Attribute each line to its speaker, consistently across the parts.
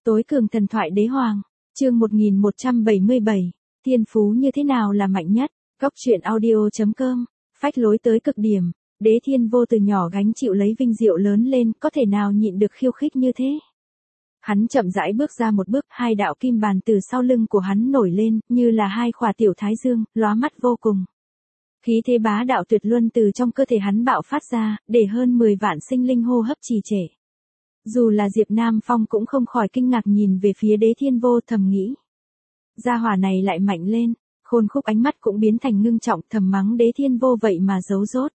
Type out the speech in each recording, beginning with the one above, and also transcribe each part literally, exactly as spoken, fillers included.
Speaker 1: Tối cường thần thoại đế hoàng, chương một nghìn một trăm bảy mươi bảy, thiên phú như thế nào là mạnh nhất, góc truyện audio.com, phách lối tới cực điểm, đế thiên vô từ nhỏ gánh chịu lấy vinh diệu lớn lên, có thể nào nhịn được khiêu khích như thế. Hắn chậm rãi bước ra một bước, hai đạo kim bàn từ sau lưng của hắn nổi lên, như là hai khỏa tiểu thái dương, lóa mắt vô cùng. Khí thế bá đạo tuyệt luân từ trong cơ thể hắn bạo phát ra, để hơn mười vạn sinh linh hô hấp trì trệ. Dù là Diệp Nam Phong cũng không khỏi kinh ngạc nhìn về phía đế thiên vô, thầm nghĩ. Gia hỏa này lại mạnh lên, khôn khúc ánh mắt cũng biến thành ngưng trọng, thầm mắng đế thiên vô vậy mà giấu rốt.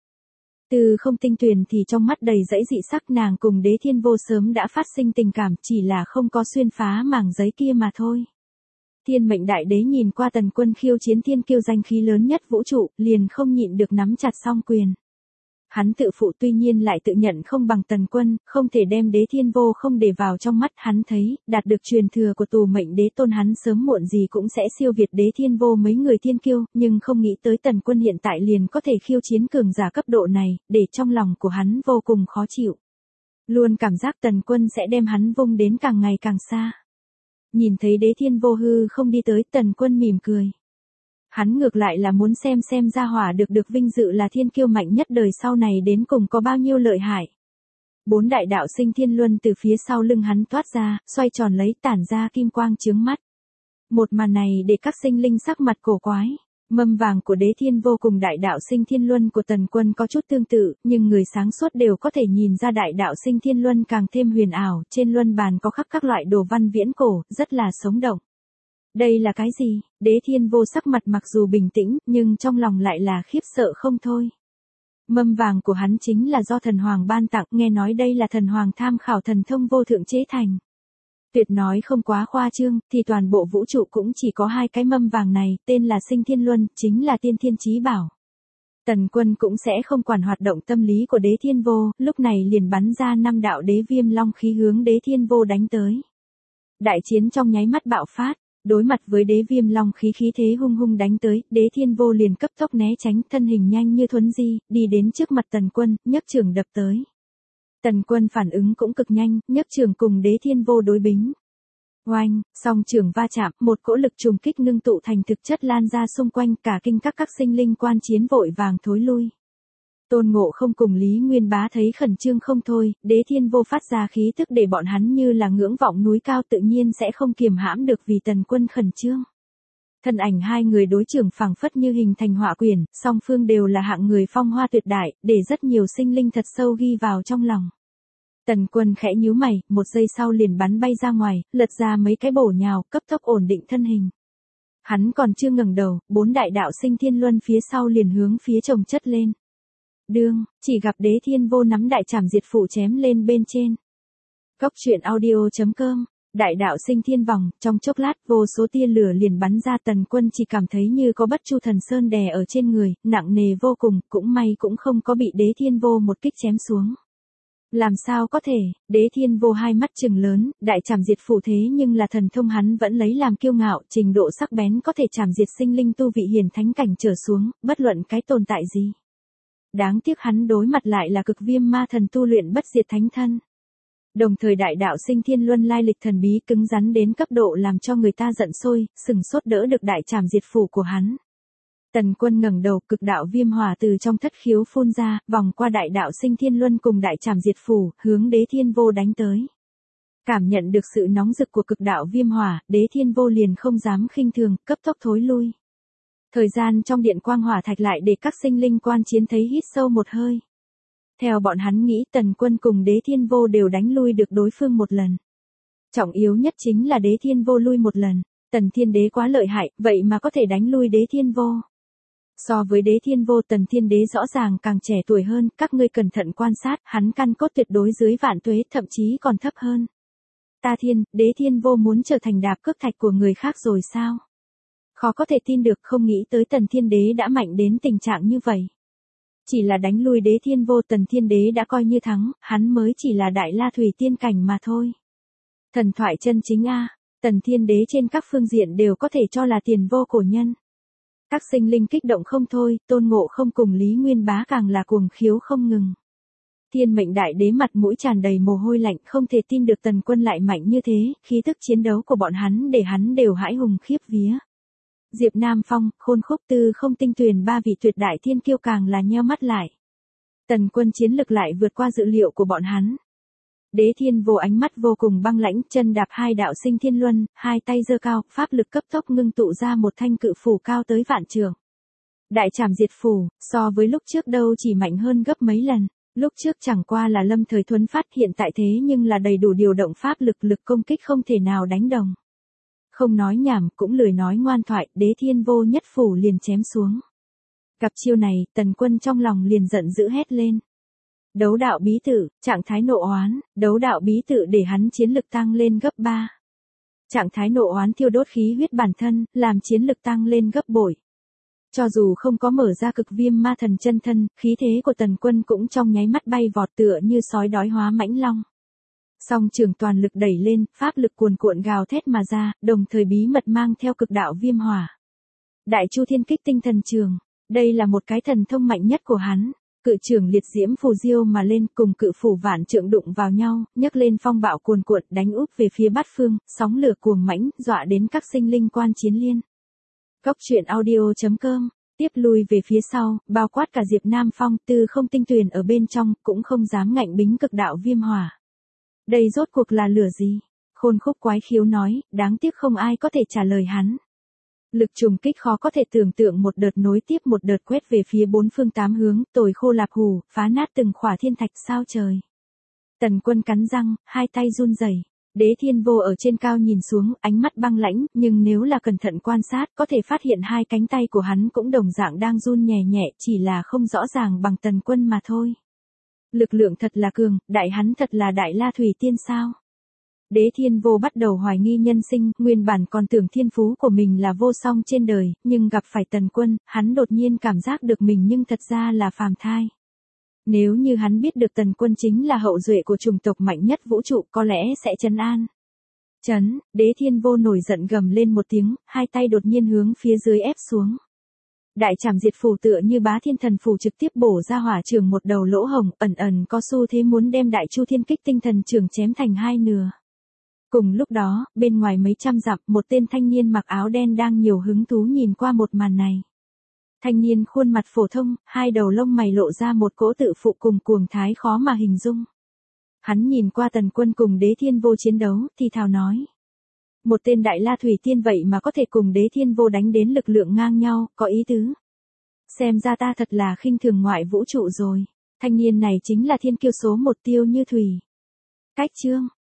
Speaker 1: Từ không tinh tuyền thì trong mắt đầy dẫy dị sắc, nàng cùng đế thiên vô sớm đã phát sinh tình cảm, chỉ là không có xuyên phá màng giấy kia mà thôi. Thiên mệnh đại đế nhìn qua Tần Quân khiêu chiến thiên kiêu danh khí lớn nhất vũ trụ, liền không nhịn được nắm chặt song quyền. Hắn tự phụ tuy nhiên lại tự nhận không bằng Tần Quân, không thể đem đế thiên vô không để vào trong mắt. Hắn thấy, đạt được truyền thừa của tù mệnh đế tôn hắn sớm muộn gì cũng sẽ siêu việt đế thiên vô mấy người thiên kiêu, nhưng không nghĩ tới Tần Quân hiện tại liền có thể khiêu chiến cường giả cấp độ này, để trong lòng của hắn vô cùng khó chịu. Luôn cảm giác Tần Quân sẽ đem hắn vung đến càng ngày càng xa. Nhìn thấy đế thiên vô hư không đi tới, Tần Quân mỉm cười. Hắn ngược lại là muốn xem xem gia hỏa được được vinh dự là thiên kiêu mạnh nhất đời sau này đến cùng có bao nhiêu lợi hại. Bốn đại đạo sinh thiên luân từ phía sau lưng hắn toát ra, xoay tròn lấy, tản ra kim quang chướng mắt. Một màn này để các sinh linh sắc mặt cổ quái. Mâm vàng của đế thiên vô cùng đại đạo sinh thiên luân của Tần Quân có chút tương tự, nhưng người sáng suốt đều có thể nhìn ra đại đạo sinh thiên luân càng thêm huyền ảo, trên luân bàn có khắc các loại đồ văn viễn cổ, rất là sống động. Đây là cái gì? Đế thiên vô sắc mặt mặc dù bình tĩnh, nhưng trong lòng lại là khiếp sợ không thôi. Mâm vàng của hắn chính là do thần hoàng ban tặng, nghe nói đây là thần hoàng tham khảo thần thông vô thượng chế thành. Tuyệt nói không quá khoa trương, thì toàn bộ vũ trụ cũng chỉ có hai cái mâm vàng này, tên là sinh thiên luân, chính là tiên thiên chí bảo. Tần Quân cũng sẽ không quản hoạt động tâm lý của đế thiên vô, lúc này liền bắn ra năm đạo đế viêm long khí hướng đế thiên vô đánh tới. Đại chiến trong nháy mắt bạo phát. Đối mặt với đế viêm long khí khí thế hung hung đánh tới, đế thiên vô liền cấp tốc né tránh, thân hình nhanh như thuấn di, đi đến trước mặt Tần Quân, nhấc trường đập tới. Tần Quân phản ứng cũng cực nhanh, nhấc trường cùng đế thiên vô đối bính. Oanh, song trường va chạm, một cỗ lực trùng kích ngưng tụ thành thực chất lan ra xung quanh, cả kinh các các sinh linh quan chiến vội vàng thối lui. Tôn Ngộ Không cùng Lý Nguyên Bá thấy khẩn trương không thôi, đế thiên vô phát ra khí thức để bọn hắn như là ngưỡng vọng núi cao, tự nhiên sẽ không kiềm hãm được vì Tần Quân khẩn trương. Thân ảnh hai người đối trưởng phảng phất như hình thành họa quyển, song phương đều là hạng người phong hoa tuyệt đại, để rất nhiều sinh linh thật sâu ghi vào trong lòng. Tần Quân khẽ nhíu mày, một giây sau liền bắn bay ra ngoài, lật ra mấy cái bổ nhào, cấp tốc ổn định thân hình. Hắn còn chưa ngẩng đầu, bốn đại đạo sinh thiên luân phía sau liền hướng phía chồng chất lên. Đương, chỉ gặp đế thiên vô nắm đại trảm diệt phụ chém lên bên trên. Góc truyện audio.com, đại đạo sinh thiên vòng, trong chốc lát vô số tia lửa liền bắn ra. Tần Quân chỉ cảm thấy như có bất chu thần sơn đè ở trên người, nặng nề vô cùng, cũng may cũng không có bị đế thiên vô một kích chém xuống. Làm sao có thể, đế thiên vô hai mắt trừng lớn, đại trảm diệt phụ thế nhưng là thần thông hắn vẫn lấy làm kiêu ngạo, trình độ sắc bén có thể trảm diệt sinh linh tu vị hiển thánh cảnh trở xuống, bất luận cái tồn tại gì. Đáng tiếc hắn đối mặt lại là cực viêm ma thần tu luyện bất diệt thánh thân. Đồng thời đại đạo sinh thiên luân lai lịch thần bí cứng rắn đến cấp độ làm cho người ta giận sôi, sừng sốt đỡ được đại trảm diệt phủ của hắn. Tần Quân ngẩng đầu, cực đạo viêm hỏa từ trong thất khiếu phun ra, vòng qua đại đạo sinh thiên luân cùng đại trảm diệt phủ, hướng đế thiên vô đánh tới. Cảm nhận được sự nóng rực của cực đạo viêm hỏa, đế thiên vô liền không dám khinh thường, cấp tốc thối lui. Thời gian trong điện quang hỏa thạch lại để các sinh linh quan chiến thấy hít sâu một hơi. Theo bọn hắn nghĩ Tần Quân cùng đế thiên vô đều đánh lui được đối phương một lần. Trọng yếu nhất chính là đế thiên vô lui một lần. Tần Thiên Đế quá lợi hại, vậy mà có thể đánh lui đế thiên vô. So với đế thiên vô, Tần Thiên Đế rõ ràng càng trẻ tuổi hơn, các ngươi cẩn thận quan sát, hắn căn cốt tuyệt đối dưới vạn tuế, thậm chí còn thấp hơn. Ta thiên, đế thiên vô muốn trở thành đạp cước thạch của người khác rồi sao? Khó có thể tin được, không nghĩ tới Tần Thiên Đế đã mạnh đến tình trạng như vậy. Chỉ là đánh lui đế thiên vô, Tần Thiên Đế đã coi như thắng, hắn mới chỉ là đại la thủy tiên cảnh mà thôi. Thần thoại chân chính a, Tần Thiên Đế trên các phương diện đều có thể cho là tiền vô cổ nhân. Các sinh linh kích động không thôi, Tôn Ngộ Không cùng Lý Nguyên Bá càng là cuồng khiếu không ngừng. Thiên mệnh đại đế mặt mũi tràn đầy mồ hôi lạnh, không thể tin được Tần Quân lại mạnh như thế, khí tức chiến đấu của bọn hắn để hắn đều hãi hùng khiếp vía. Diệp Nam Phong, Khôn Khúc Tư Không Tinh Tuyền ba vị tuyệt đại thiên kiêu càng là nheo mắt lại. Tần Quân chiến lực lại vượt qua dự liệu của bọn hắn. Đế Thiên Vô ánh mắt vô cùng băng lãnh, chân đạp hai đạo sinh thiên luân, hai tay giơ cao, pháp lực cấp tốc ngưng tụ ra một thanh cự phủ cao tới vạn trượng. Đại trảm diệt phủ, so với lúc trước đâu chỉ mạnh hơn gấp mấy lần. Lúc trước chẳng qua là lâm thời thuấn phát, hiện tại thế nhưng là đầy đủ điều động pháp lực, lực công kích không thể nào đánh đồng. Không nói nhảm, cũng lười nói ngoan thoại, Đế Thiên Vô nhất phủ liền chém xuống. Gặp chiêu này, Tần Quân trong lòng liền giận dữ hét lên. Đấu đạo bí tự, trạng thái nộ oán, đấu đạo bí tự để hắn chiến lực tăng lên gấp ba. Trạng thái nộ oán thiêu đốt khí huyết bản thân, làm chiến lực tăng lên gấp bội. Cho dù không có mở ra cực viêm ma thần chân thân, khí thế của Tần Quân cũng trong nháy mắt bay vọt tựa như sói đói hóa mãnh long. Song trường toàn lực đẩy lên, pháp lực cuồn cuộn gào thét mà ra, đồng thời bí mật mang theo cực đạo viêm hỏa. Đại Chu Thiên Kích Tinh Thần Trường, đây là một cái thần thông mạnh nhất của hắn. Cự trường liệt diễm phù diêu mà lên, cùng cự phủ vạn trượng đụng vào nhau, nhấc lên phong bạo cuồn cuộn đánh úp về phía bát phương, sóng lửa cuồng mãnh, dọa đến các sinh linh quan chiến liên. Góc truyện audio chấm com, tiếp lui về phía sau, bao quát cả Diệp Nam Phong, Tư Không Tinh Tuyền ở bên trong, cũng không dám ngạnh bính cực đạo viêm hỏa. Đây rốt cuộc là lửa gì? Khôn Khúc quái khiếu nói, đáng tiếc không ai có thể trả lời hắn. Lực trùng kích khó có thể tưởng tượng, một đợt nối tiếp một đợt quét về phía bốn phương tám hướng, tồi khô lạp hủ, phá nát từng khỏa thiên thạch sao trời. Tần Quân cắn răng, hai tay run rẩy. Đế Thiên Vô ở trên cao nhìn xuống, ánh mắt băng lãnh, nhưng nếu là cẩn thận quan sát, có thể phát hiện hai cánh tay của hắn cũng đồng dạng đang run nhẹ nhẹ, chỉ là không rõ ràng bằng Tần Quân mà thôi. Lực lượng thật là cường, đại hắn thật là Đại La Thủy Tiên sao? Đế Thiên Vô bắt đầu hoài nghi nhân sinh, nguyên bản còn tưởng thiên phú của mình là vô song trên đời, nhưng gặp phải Tần Quân, hắn đột nhiên cảm giác được mình nhưng thật ra là phàm thai. Nếu như hắn biết được Tần Quân chính là hậu duệ của chủng tộc mạnh nhất vũ trụ, có lẽ sẽ trấn an. Chấn, Đế Thiên Vô nổi giận gầm lên một tiếng, hai tay đột nhiên hướng phía dưới ép xuống. Đại trảm diệt phù tựa như bá thiên thần phù trực tiếp bổ ra hỏa trường một đầu lỗ hồng, ẩn ẩn có xu thế muốn đem Đại Chu Thiên Kích Tinh Thần Trường chém thành hai nửa. Cùng lúc đó, bên ngoài mấy trăm dặm, một tên thanh niên mặc áo đen đang nhiều hứng thú nhìn qua một màn này. Thanh niên khuôn mặt phổ thông, hai đầu lông mày lộ ra một cỗ tự phụ cùng cuồng thái khó mà hình dung. Hắn nhìn qua Tần Quân cùng Đế Thiên Vô chiến đấu, thì thào nói. Một tên Đại La Thủy Tiên vậy mà có thể cùng Đế Thiên Vô đánh đến lực lượng ngang nhau, có ý tứ. Xem ra ta thật là khinh thường ngoại vũ trụ rồi. Thanh niên này chính là thiên kiêu số một Tiêu Như Thủy. Cách chương.